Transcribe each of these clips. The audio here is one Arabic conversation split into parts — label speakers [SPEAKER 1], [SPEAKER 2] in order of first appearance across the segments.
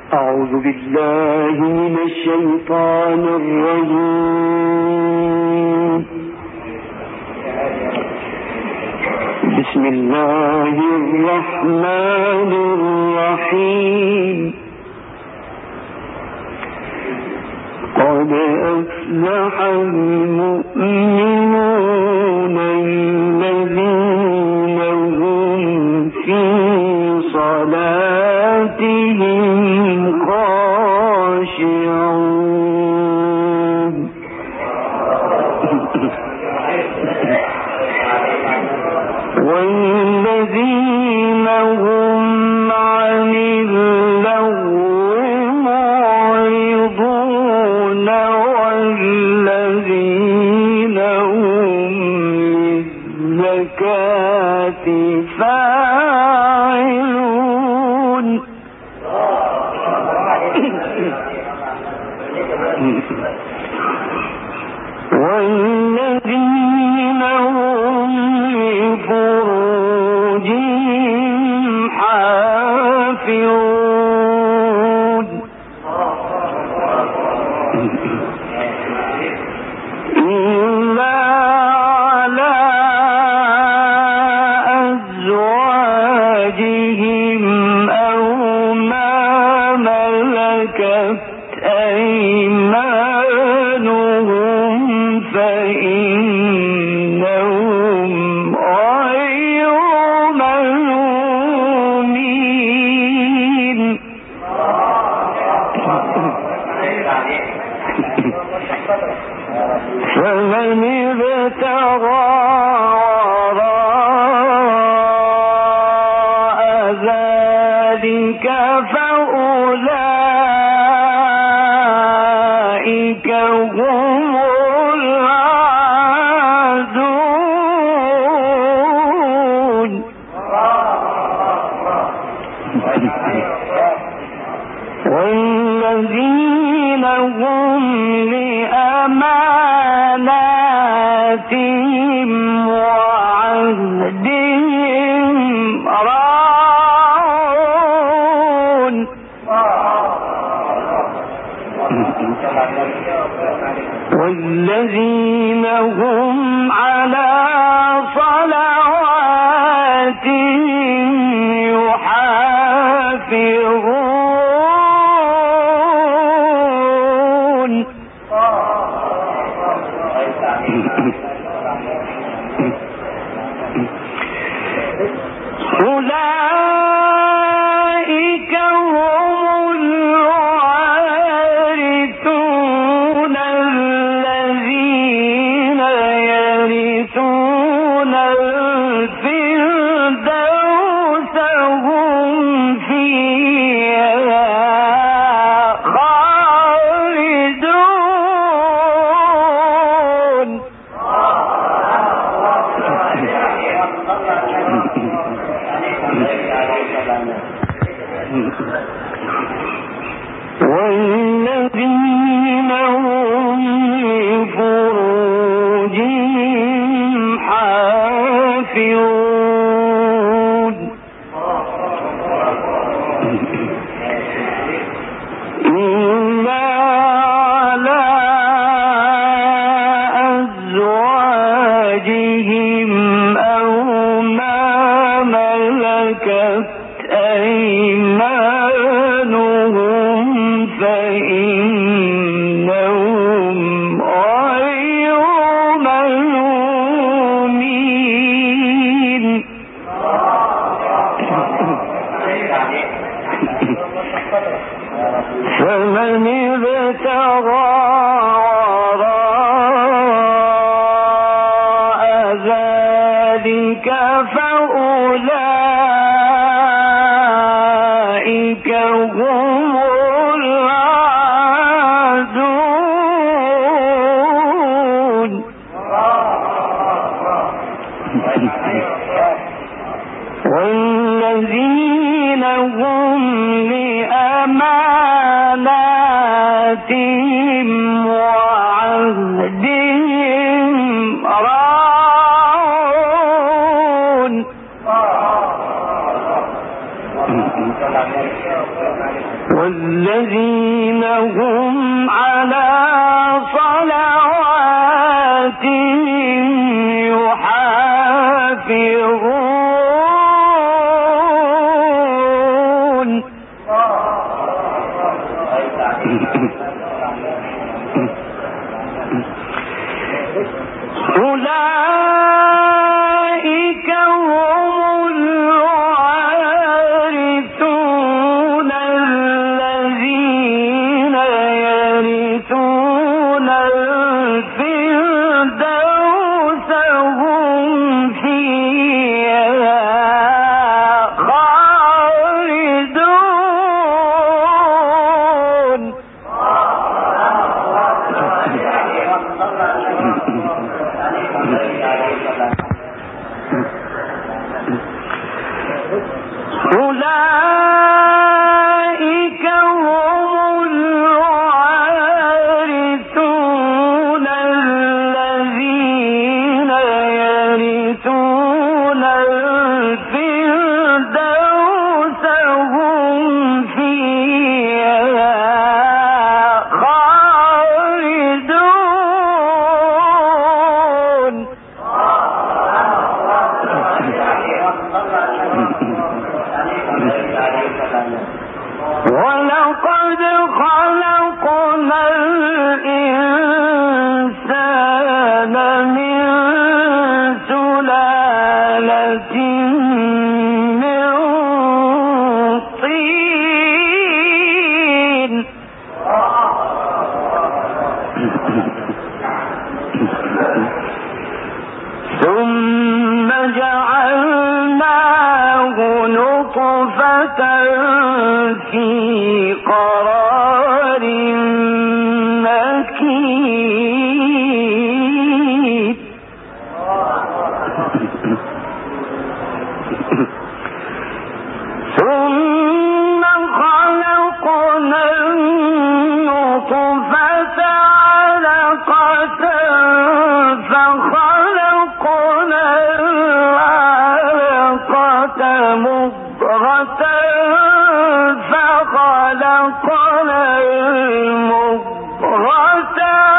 [SPEAKER 1] أعوذ بالله من الشيطان الرجيم. بسم الله الرحمن الرحيم. قد أفلح المؤمنون الذين هم في صلاتهم خاشعون. والذين هم عن اللغو معرضون والذين هم للزكاة فاعلون. والذين هم لفروجهم حافظون إلا على أزواجهم أو ما ملكت أيمانهم فإنهم غير ملومين. فمن ابتغى وراء ذلك فأولئك هم العادون. والذين هم لأماناتهم وعهدهم راعون. والذين هم على صلواتهم يحافظون. أولئك هم الوارثون الذين يرثون الفردوس هم فيها خالدون. والذين هم لفروجهم حافظون إلا على أزواجهم أو ما ملكت أيمانهم فإنهم غير ملومين. فمن ابتغى وراء ذلك فأولئك هم العادون. والذين هم لأماناتهم وعهدهم راعون. والذين هم على صلواتهم يحافظون أولئك هم الوارثون الذين يرثون الفردوس هم فيها خالدون أولئك هم الوارثون الذين يرثون الفردوس هم فيها خالدون ولقد خلقنا الإنسان من سلالة من طين ثم جعلناه نطفة في قرار مكين ثم خلقنا النطفة علقة فخلقنا العلقة مضغة فخلقنا المضغة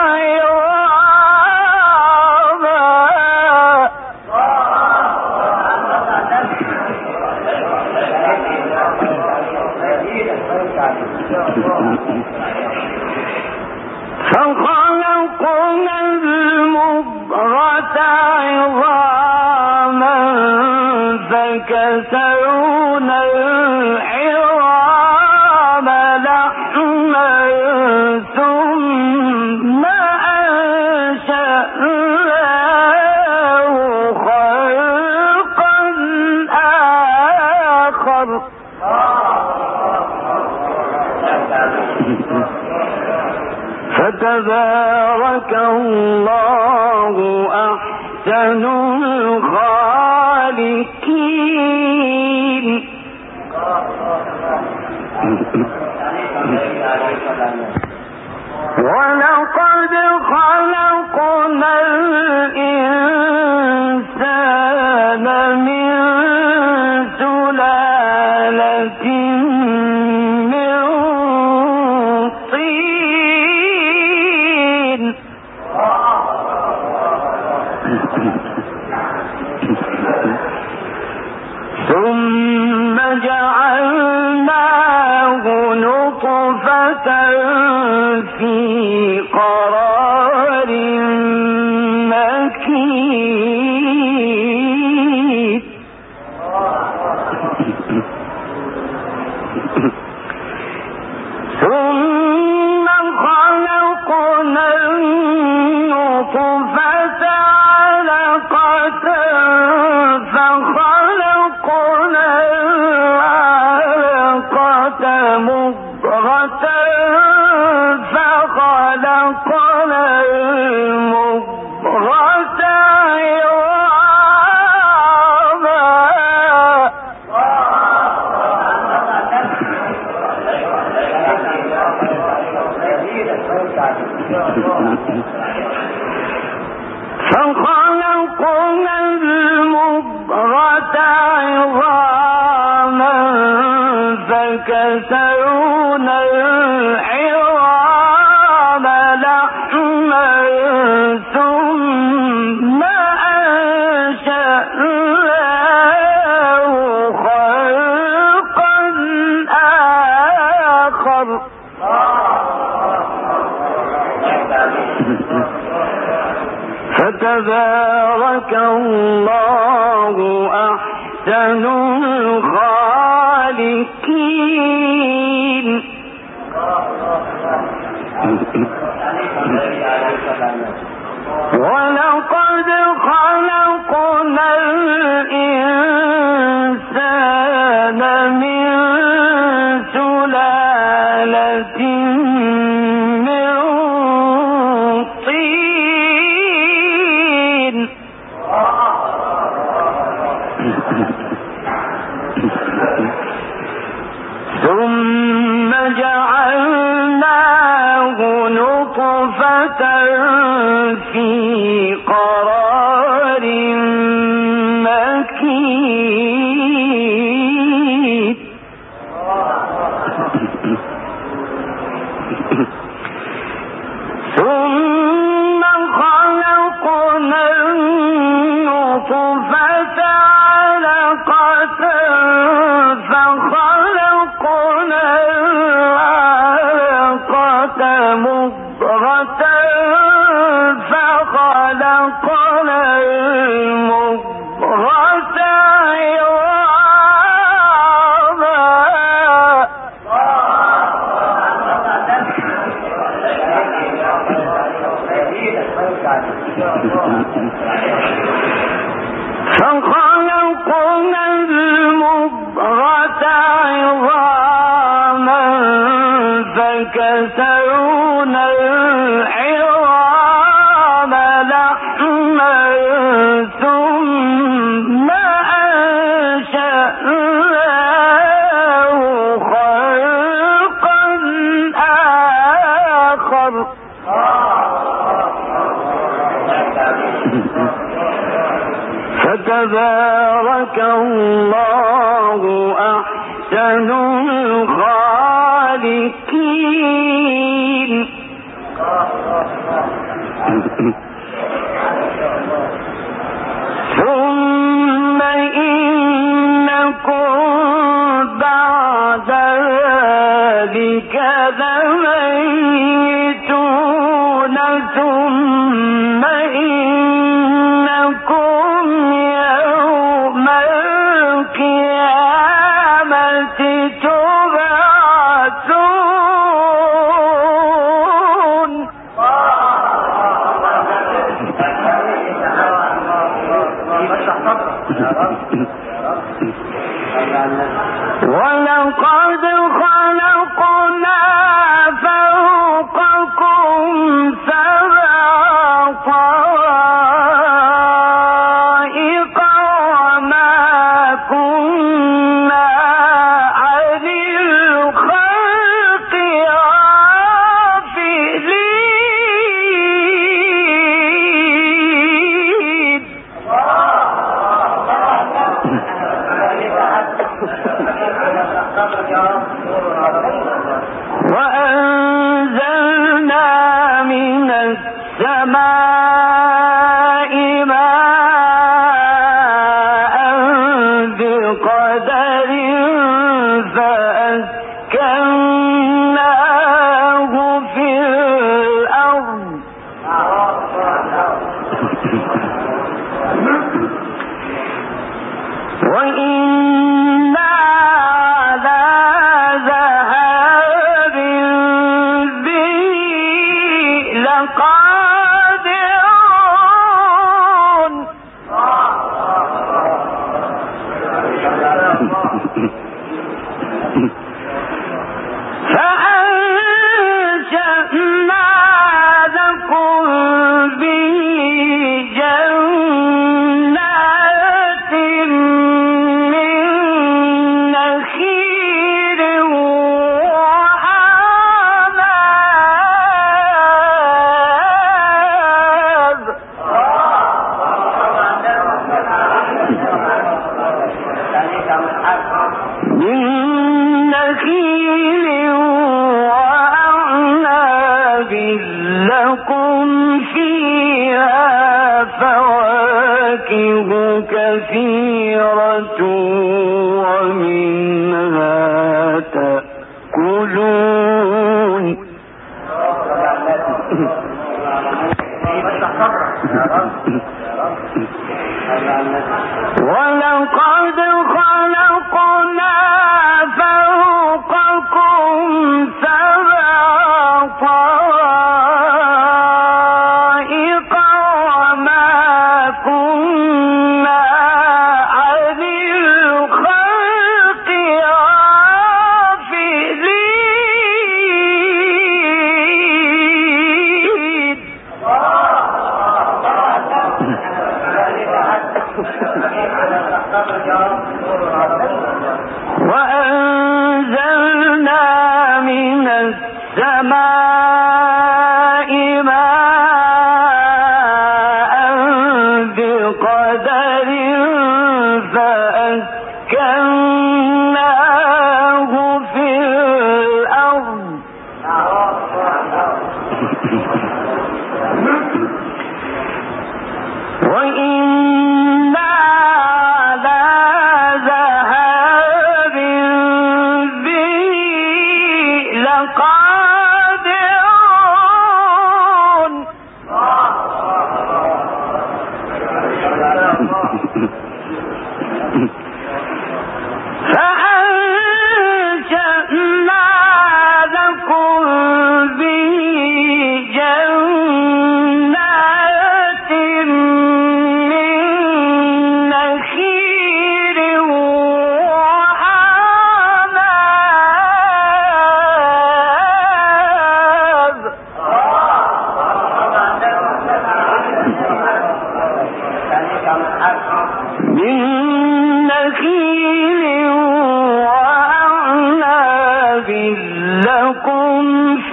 [SPEAKER 1] عظاما فكسونا العظام لحما ثم أنشأناه خلقا آخر فتبارك الله أحسن الخالقين. ولقد خلقنا الإنسان من سلالة من طين ثم جعلناه نطفة في قرار مكين ثم خلقنا النطفة علقة فخلقنا العلقة مضغة فخلقنا المضغة فخلقنا المضغة عظاما فكسونا فتبارك الله أحسن الخالقين. ولقد خلقنا الإنسان من سلالة من طين ثم جعلناه نطفة في قرار مكين ثم خلقنا النطفة علقة فخلقنا العلقة مضغة فخلقنا المضغة فخلقنا المضغة عظاما فكسونا العظام لحما ثم أنشأناه خلقا آخر فتبارك الله أحسن الخالقين. ثم إنكم بعد ذلك لميتون ثم إنكم يوم القيامة تبعثون. ولقد خلقنا فوقكم سبع طرائق وما كنا عن الخلق غافلين. وأنزلنا من السماء ماء بقدر فأسكناه في الأرض وإنا على ذهاب به لقادرون. فأنشأنا لكم به جنات من نخيل وأعناب لكم فيها فواكه كثيرة ومنها تأكلون. السماء ماء بقدر فأسكناه في الأرض وإنا على ذهاب به لقادرون فأنشأنا لكم به جنات من نخيل وأعناب لكم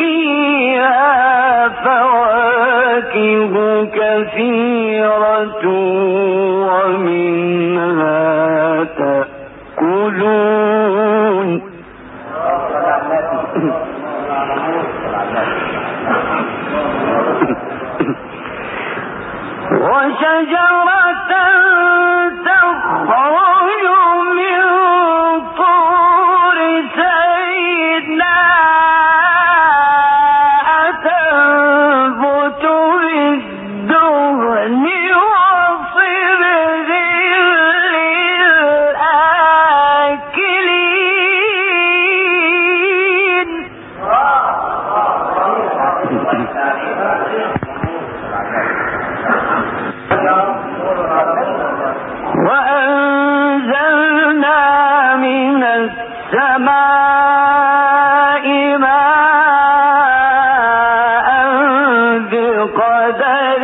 [SPEAKER 1] فيها فواكه كثيرة ومنها تأكلون وشجرة تخرج من طور سيناء تنبت بالدهن وصبغ للآكلين وأنزلنا من السماء ماء بقدر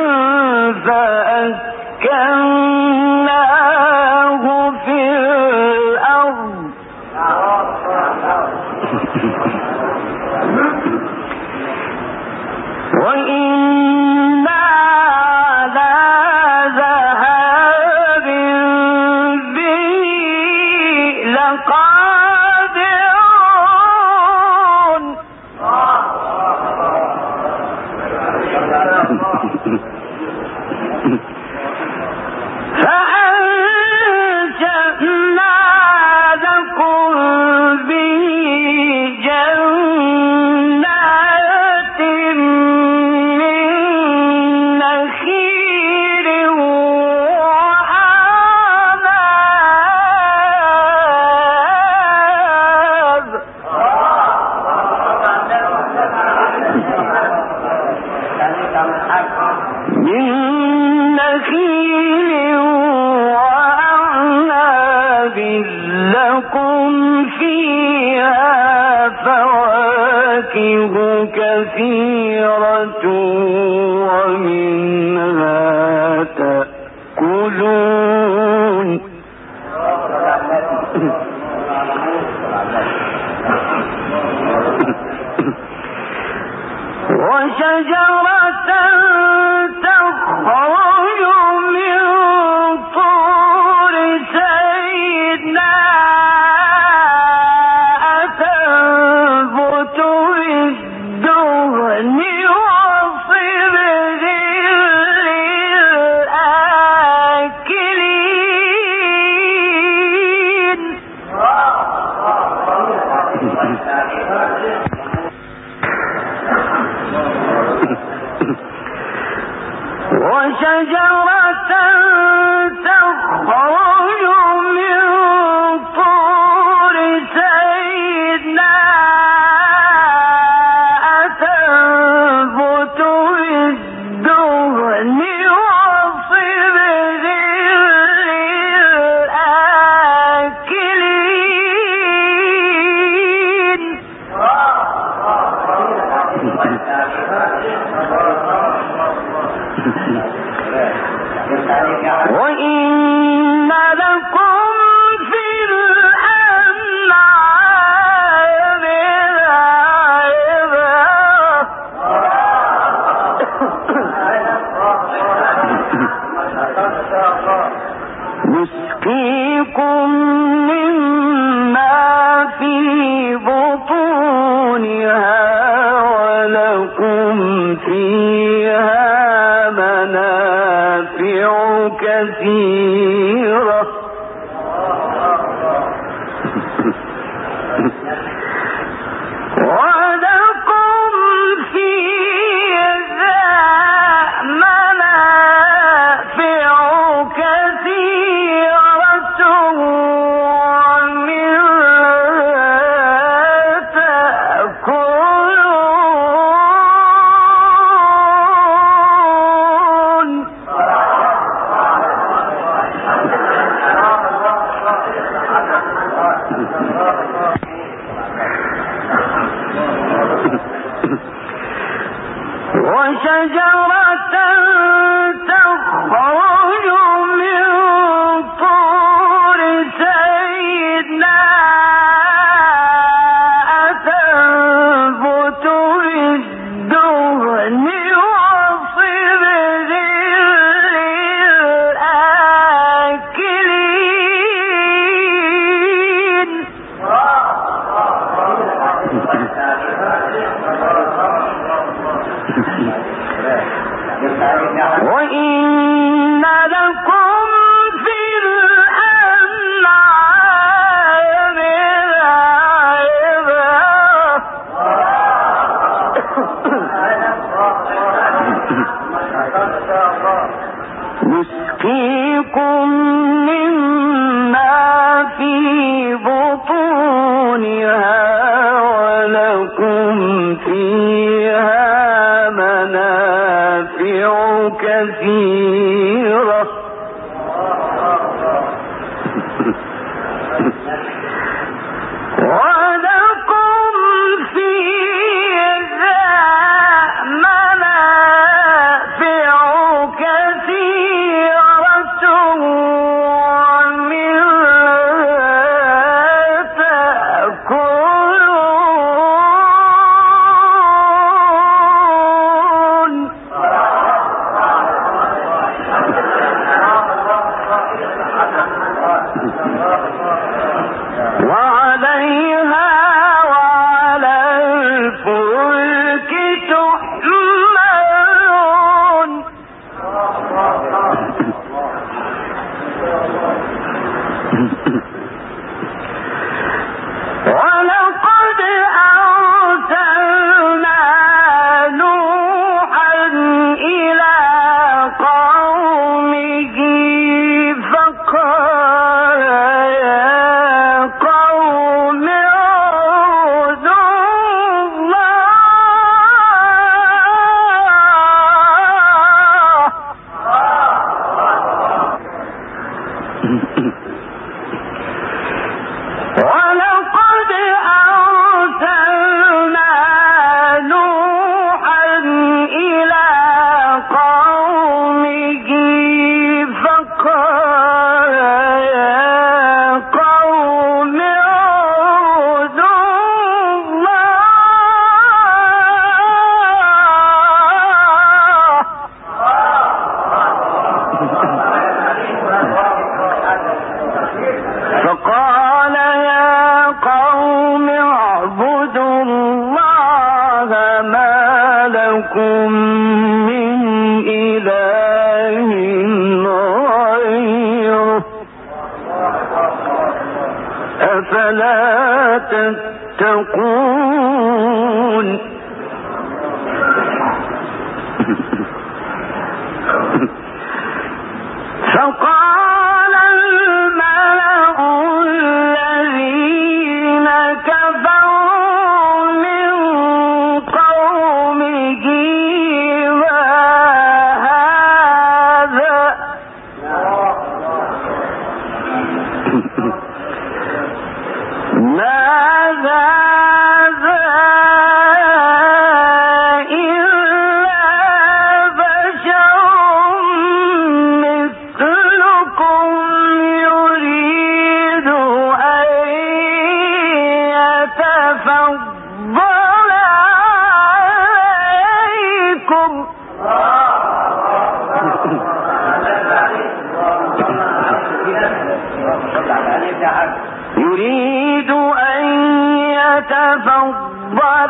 [SPEAKER 1] فأسكناه في الأرض وإنا على ذهاب به لقادرون فأنشأنا لكم به جنات من نخيل وأعناب لكم فيها فواكه كثيرة ومنها تأكلون وشجرة تخرج من طور سيناء تنبت بالدهن وصبغ للآكلين وشجرة تخرج من طور سيناء تنبت بالدهن وصبغ للآكلين وإن لكم في الأنعام لعبرة كثيرة ولكم فيها منافع كثيرة ومنها تأكلون وشجرة تخرج من طور سيناء تنبت بالدهن وصبغ للآكلين وإن لكم في الأنعام لعبرة نسقيكم مما في بطونها ولكم فيها منافع كثيرة ولكم فيها منافع كثيرة ومنها تأكلون وعليها وعلى الفلك تحملون ولقد أرسلنا نوحا إلى قومه فقال يا قوم اعبدوا ولقد أرسلنا نوحا إلى قومه فقال يا قوم اعبدوا فقال يا قوم اعبدوا الله ما لكم من إله غيره أفلا تتقون فقال الملأ الذين كفروا من قومه ما هذا يريد أن يتفضل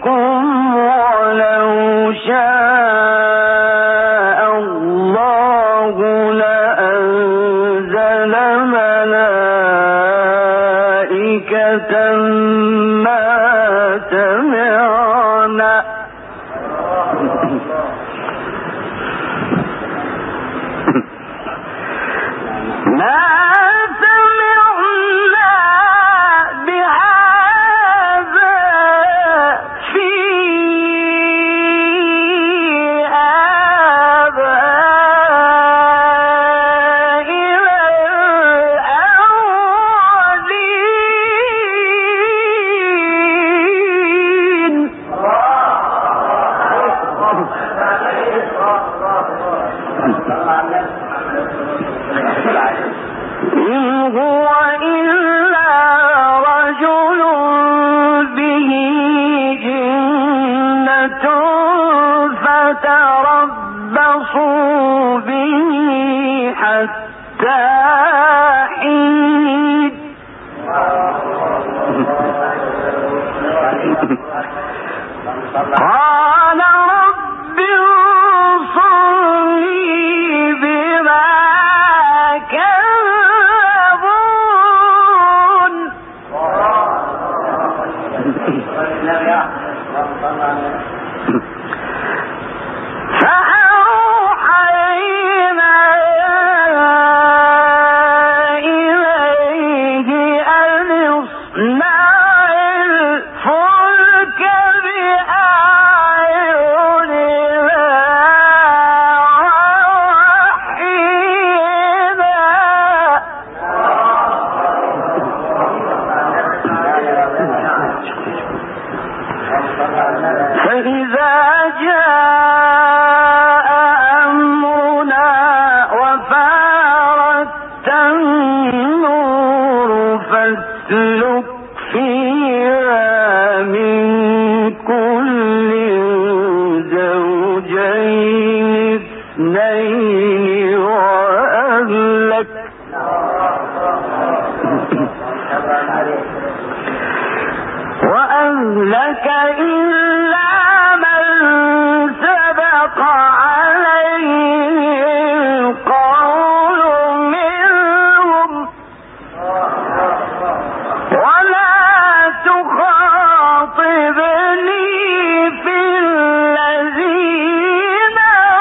[SPEAKER 1] عليكم ولو شاء الله قال رب انصرني بما كذبون فأوحينا إليه أن اصنع الفلك بأعيننا ووحينا فإذا جاء أمرنا وفارت النور فاسلك فيها من كل زوجين اثنين وأهلك إلا من سبق عليه القول منهم ولا تخاطبني في الذين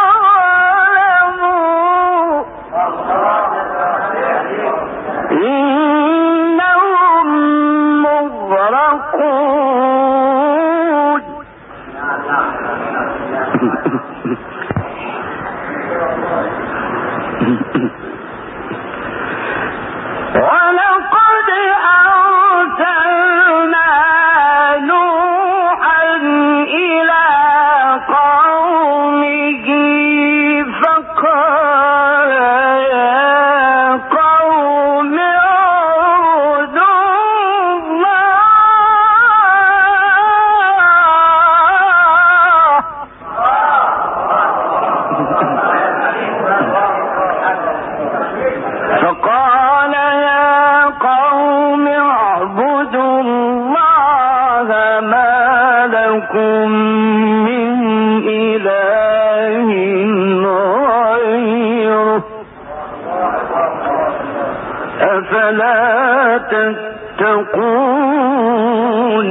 [SPEAKER 1] ظلموا إنهم مغرقون ولقد أرسلنا نوحا إلى قومه فقال يا قوم اعبدوا الله ما لكم من إله غيره أفلا تتقون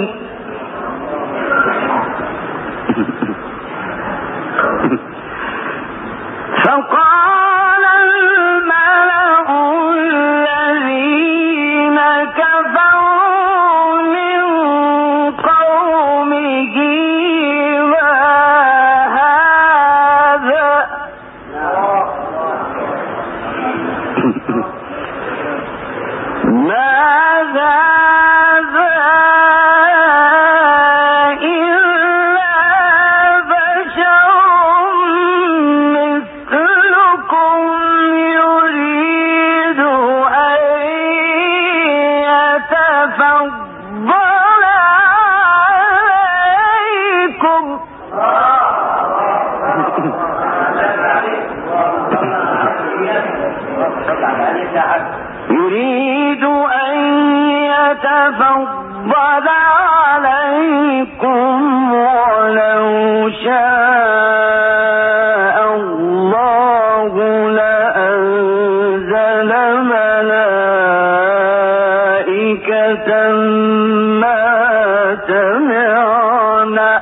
[SPEAKER 1] فقال الملأ الذين كفروا من قومه ما هذا يريد أن يتفضل عليكم ولو شاء الله لأنزل ملائكة ما سمعنا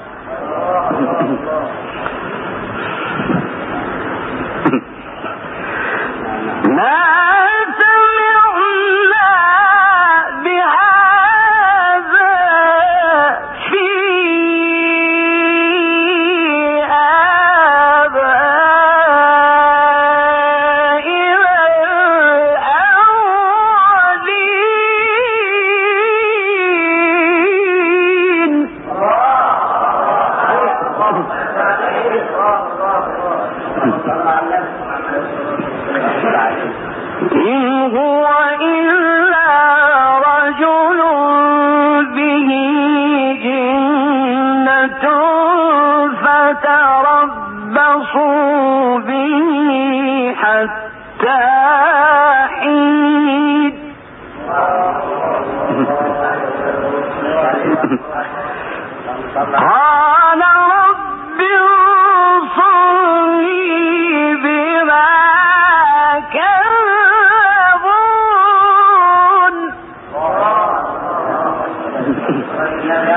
[SPEAKER 1] إن هو إلا رجل به جنة فتربصوا به حتى حين قال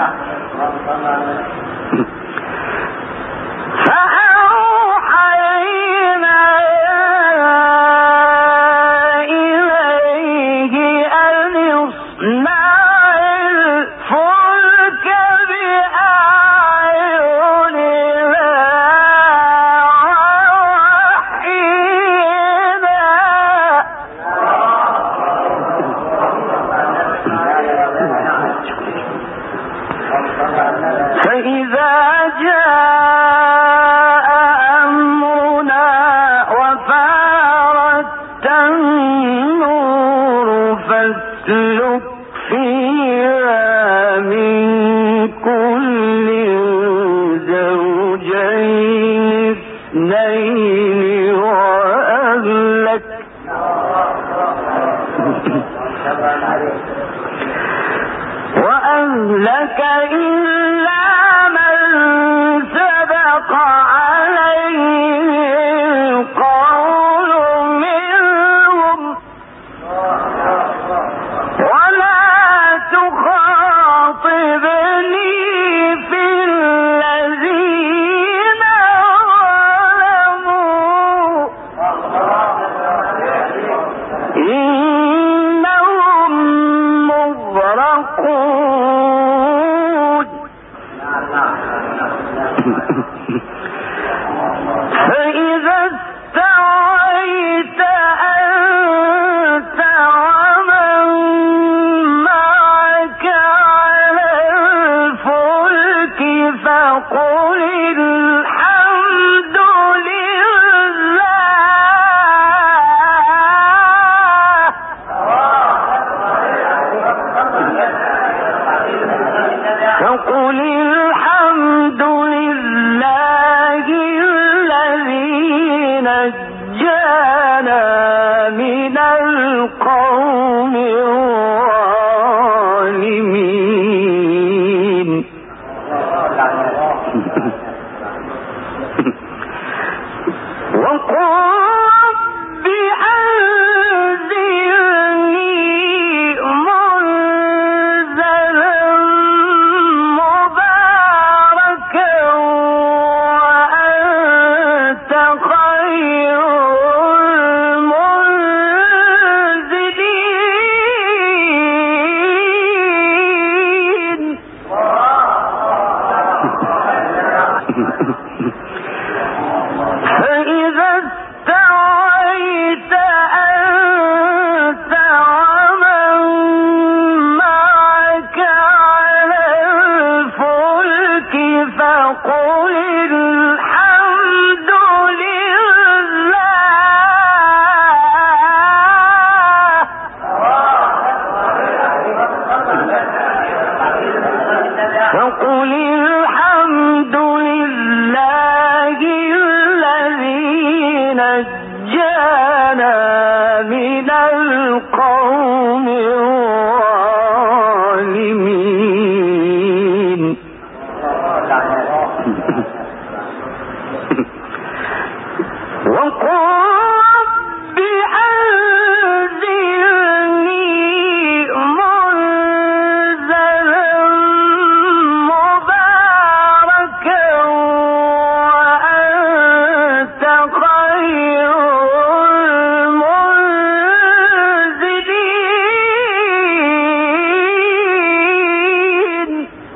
[SPEAKER 1] وأهلك إلا من سبق عليه القول منهم ولا تخاطبني في الذين ظلموا إنهم مغرقون فإذا استويت أنت ومن معك على الفلك فقل الحمد لله الذي نجانا من القوم الظالمين وقل رب أنزلني منزلا مباركا وأنت خير المنزلين فإذا استويت أنت ومن معك على الفلك فقل الحمد لله الذي نجانا من القوم الظالمين وقل رب أنزلني منزلا مباركا وأنت خير المنزلين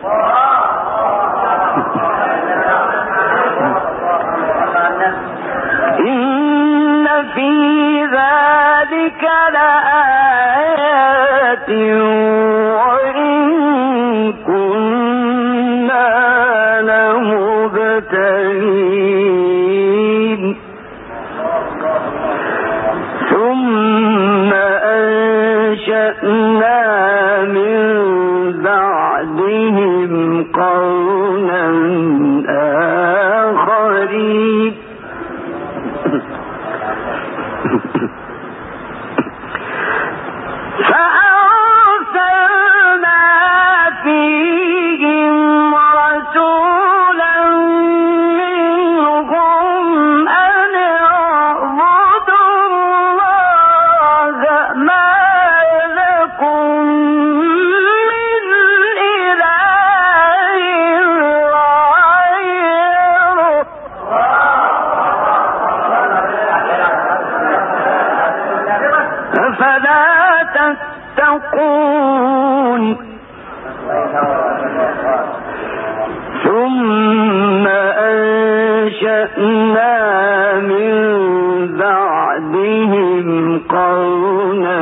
[SPEAKER 1] إن في ذلك لآيات وإن كنا لمبتلين ثم أنشأنا من بعدهم قرنا آخرين فأرسلنا فيهم رسولا منهم أن اعبدوا الله ما لكم من إله تتقون ثم أنشأنا من بعدهم قرنا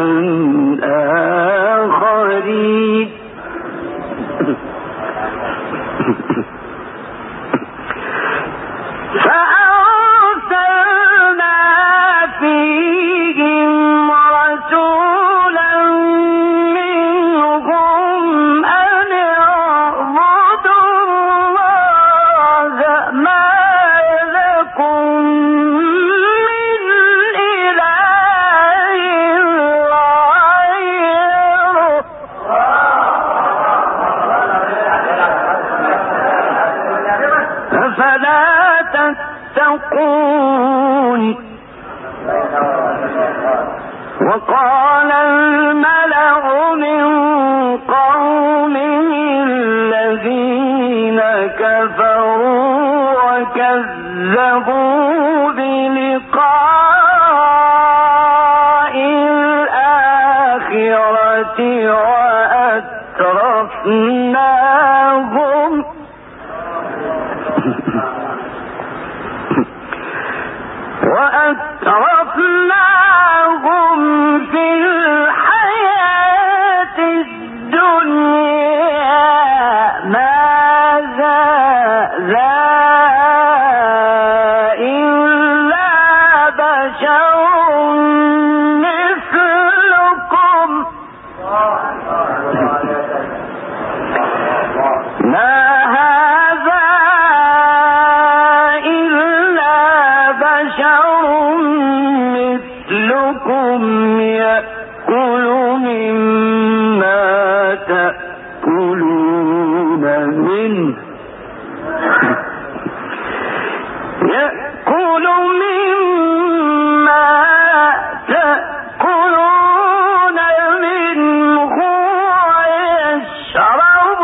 [SPEAKER 1] آخرين فأرسلنا فيهم رسولا منهم أن اعبدوا الله ما لكم من إله غيره أفلا تتقون وقال الملأ من قومه الذين كفروا وكذبوا بلقاء الآخرة وأترفناهم في الحياة الدنيا ماذا إلا بشر مثلكم ما هذا إلا بشر مثلكم يأكل مما تأكلون منه ويشرب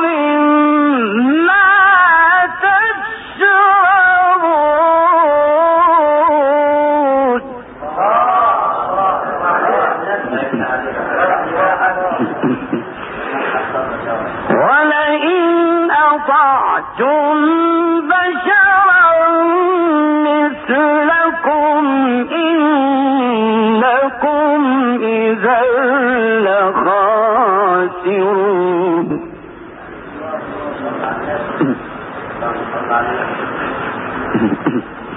[SPEAKER 1] مما تشربون ولئن أطعتم بشرا مثلكم إنكم إذا لخاسرون